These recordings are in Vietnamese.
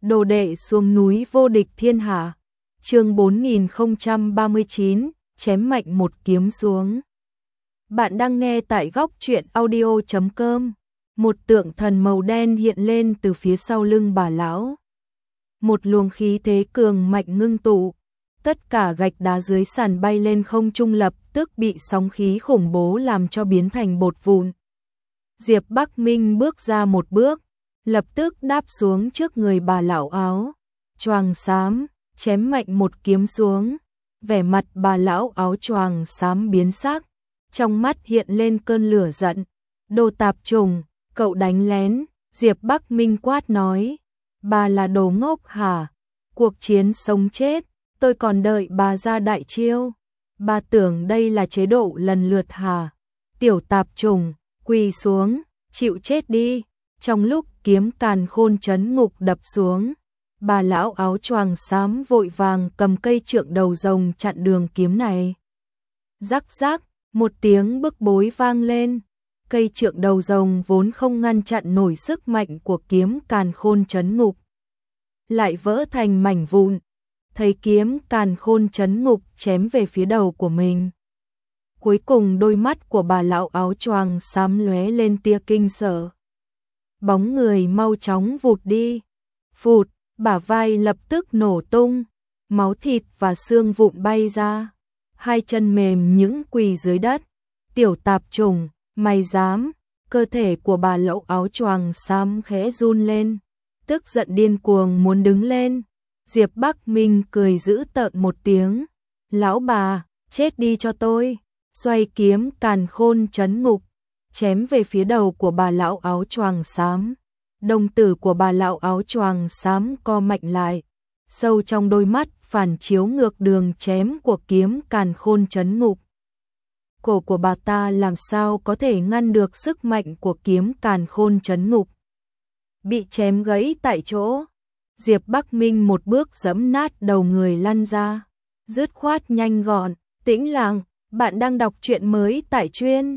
Đồ đệ xuống núi vô địch thiên hạ. Chương 4039, chém mạnh một kiếm xuống. Bạn đang nghe tại góc truyện audio.com. Một tượng thần màu đen hiện lên từ phía sau lưng bà lão. Một luồng khí thế cường mạnh ngưng tụ, tất cả gạch đá dưới sàn bay lên không trung, lập tức bị sóng khí khủng bố làm cho biến thành bột vụn. Diệp Bắc Minh bước ra một bước, lập tức đáp xuống trước người bà lão áo choàng xám, chém mạnh một kiếm xuống. Vẻ mặt bà lão áo choàng xám biến sắc, trong mắt hiện lên cơn lửa giận. Đồ tạp chủng, cậu đánh lén. Diệp Bắc Minh quát nói. Bà là đồ ngốc hả? Cuộc chiến sống chết, tôi còn đợi bà ra đại chiêu. Bà tưởng đây là chế độ lần lượt hả? Tiểu tạp chủng, quỳ xuống, chịu chết đi. Trong lúc kiếm càn khôn trấn ngục đập xuống, bà lão áo choàng xám vội vàng cầm cây trượng đầu rồng chặn đường kiếm này. Rắc rắc, một tiếng bức bối vang lên. Cây trượng đầu rồng vốn không ngăn chặn nổi sức mạnh của kiếm càn khôn trấn ngục, lại vỡ thành mảnh vụn. Thấy kiếm càn khôn trấn ngục chém về phía đầu của mình, cuối cùng đôi mắt của bà lão áo choàng xám lóe lên tia kinh sợ. Bóng người mau chóng vụt đi. Phụt, bả vai lập tức nổ tung, máu thịt và xương vụn bay ra. Hai chân mềm nhũn quỳ dưới đất. Tiểu tạp chủng, mày dám? Cơ thể của bà lão áo choàng xám khẽ run lên, tức giận điên cuồng muốn đứng lên. Diệp Bắc Minh cười dữ tợn một tiếng. Lão bà, chết đi cho tôi. Xoay kiếm càn khôn trấn ngục, chém về phía đầu của bà lão áo choàng xám. Đồng tử của bà lão áo choàng xám co mạnh lại, sâu trong đôi mắt phản chiếu ngược đường chém của kiếm càn khôn trấn ngục. Cổ của bà ta làm sao có thể ngăn được sức mạnh của kiếm càn khôn trấn ngục, bị chém gãy tại chỗ. Diệp Bắc Minh một bước giẫm nát đầu người lăn ra, dứt khoát nhanh gọn. Tĩnh lặng, bạn đang đọc truyện mới tại truyện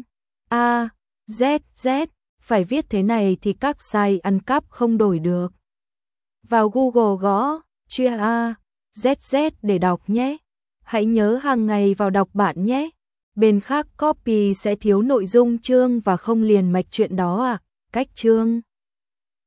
AZZ, phải viết thế này thì các site ăn cắp không đổi được. Vào Google gõ truyện AZZ để đọc nhé. Hãy nhớ hàng ngày vào đọc bạn nhé. Bên khác copy sẽ thiếu nội dung chương và không liền mạch truyện đó à. Cách chương